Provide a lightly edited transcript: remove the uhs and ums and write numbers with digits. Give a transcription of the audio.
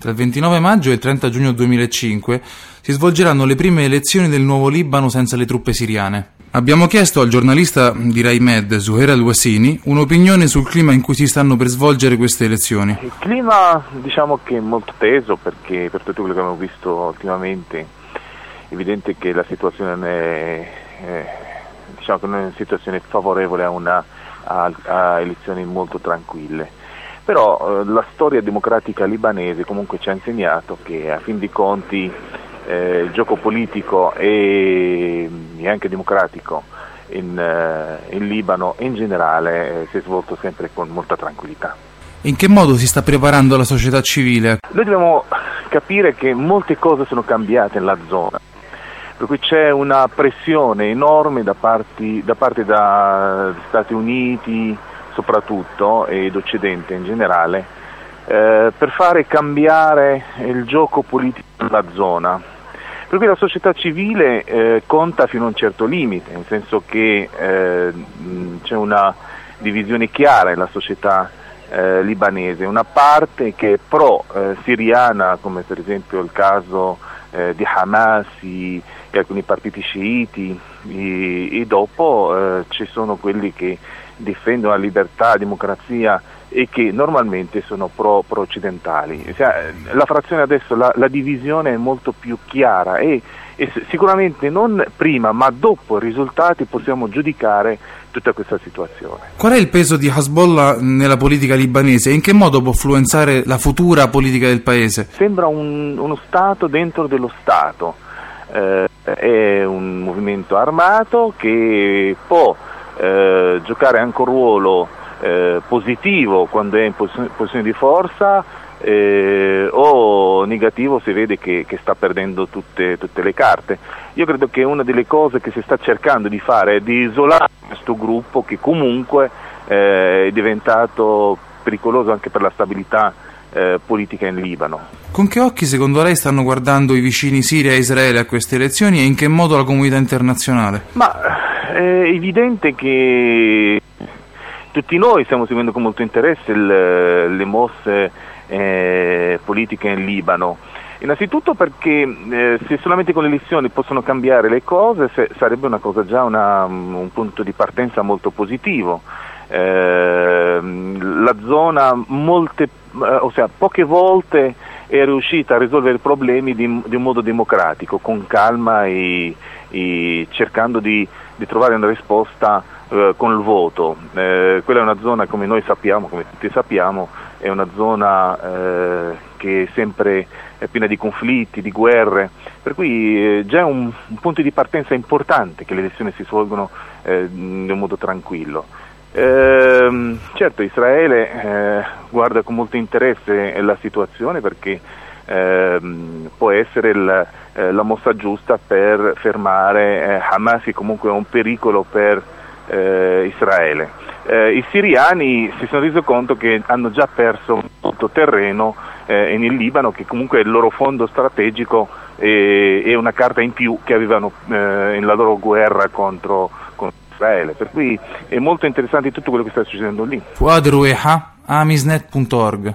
Tra il 29 maggio e il 30 giugno 2005 si svolgeranno le prime elezioni del nuovo Libano senza le truppe siriane. Abbiamo chiesto al giornalista di Rai Med, Zuhair Al-Wasini, un'opinione sul clima in cui si stanno per svolgere queste elezioni. Il clima diciamo che è molto teso, perché per tutto quello che abbiamo visto ultimamente è evidente che la situazione diciamo che non è una situazione favorevole a elezioni molto tranquille. Però la storia democratica libanese comunque ci ha insegnato che a fin dei conti il gioco politico e anche democratico in Libano e in generale si è svolto sempre con molta tranquillità. In che modo si sta preparando la società civile? Noi dobbiamo capire che molte cose sono cambiate nella zona, per cui c'è una pressione enorme da parte degli Stati Uniti soprattutto ed Occidente in generale per fare cambiare il gioco politico nella zona. Per cui la società civile conta fino a un certo limite, nel senso che c'è una divisione chiara nella società libanese, una parte che è pro-siriana, come per esempio il caso di Hamas e alcuni partiti sciiti, e dopo ci sono quelli che difendono la libertà, la democrazia e che normalmente sono pro-occidentali. La frazione adesso, la divisione è molto più chiara e sicuramente non prima ma dopo i risultati possiamo giudicare tutta questa situazione. Qual è il peso di Hezbollah nella politica libanese e in che modo può influenzare la futura politica del paese? Sembra uno Stato dentro dello Stato, è un movimento armato che può giocare anche un ruolo positivo quando è in posizione di forza o negativo se vede che sta perdendo tutte le carte. Io credo che una delle cose che si sta cercando di fare è di isolare questo gruppo che comunque è diventato pericoloso anche per la stabilità politica in Libano. Con che occhi secondo lei stanno guardando i vicini Siria e Israele a queste elezioni e in che modo la comunità internazionale? Ma è evidente che tutti noi stiamo seguendo con molto interesse le mosse politiche in Libano, innanzitutto perché se solamente con le elezioni possono cambiare le cose sarebbe una cosa già un punto di partenza molto positivo. La zona poche volte è riuscita a risolvere i problemi di un modo democratico, con calma e cercando di trovare una risposta con il voto. Quella è una zona, come noi sappiamo, come tutti sappiamo, è una zona che è sempre piena di conflitti, di guerre, per cui già è un punto di partenza importante che le elezioni si svolgono in un modo tranquillo. Certo, Israele guarda con molto interesse la situazione perché può essere la mossa giusta per fermare Hamas, che comunque è un pericolo per Israele. I siriani si sono resi conto che hanno già perso molto terreno in Libano, che comunque è il loro fondo strategico e una carta in più che avevano nella loro guerra contro Israele, per cui è molto interessante tutto quello che sta succedendo lì. Fouad Roueha, amisnet.org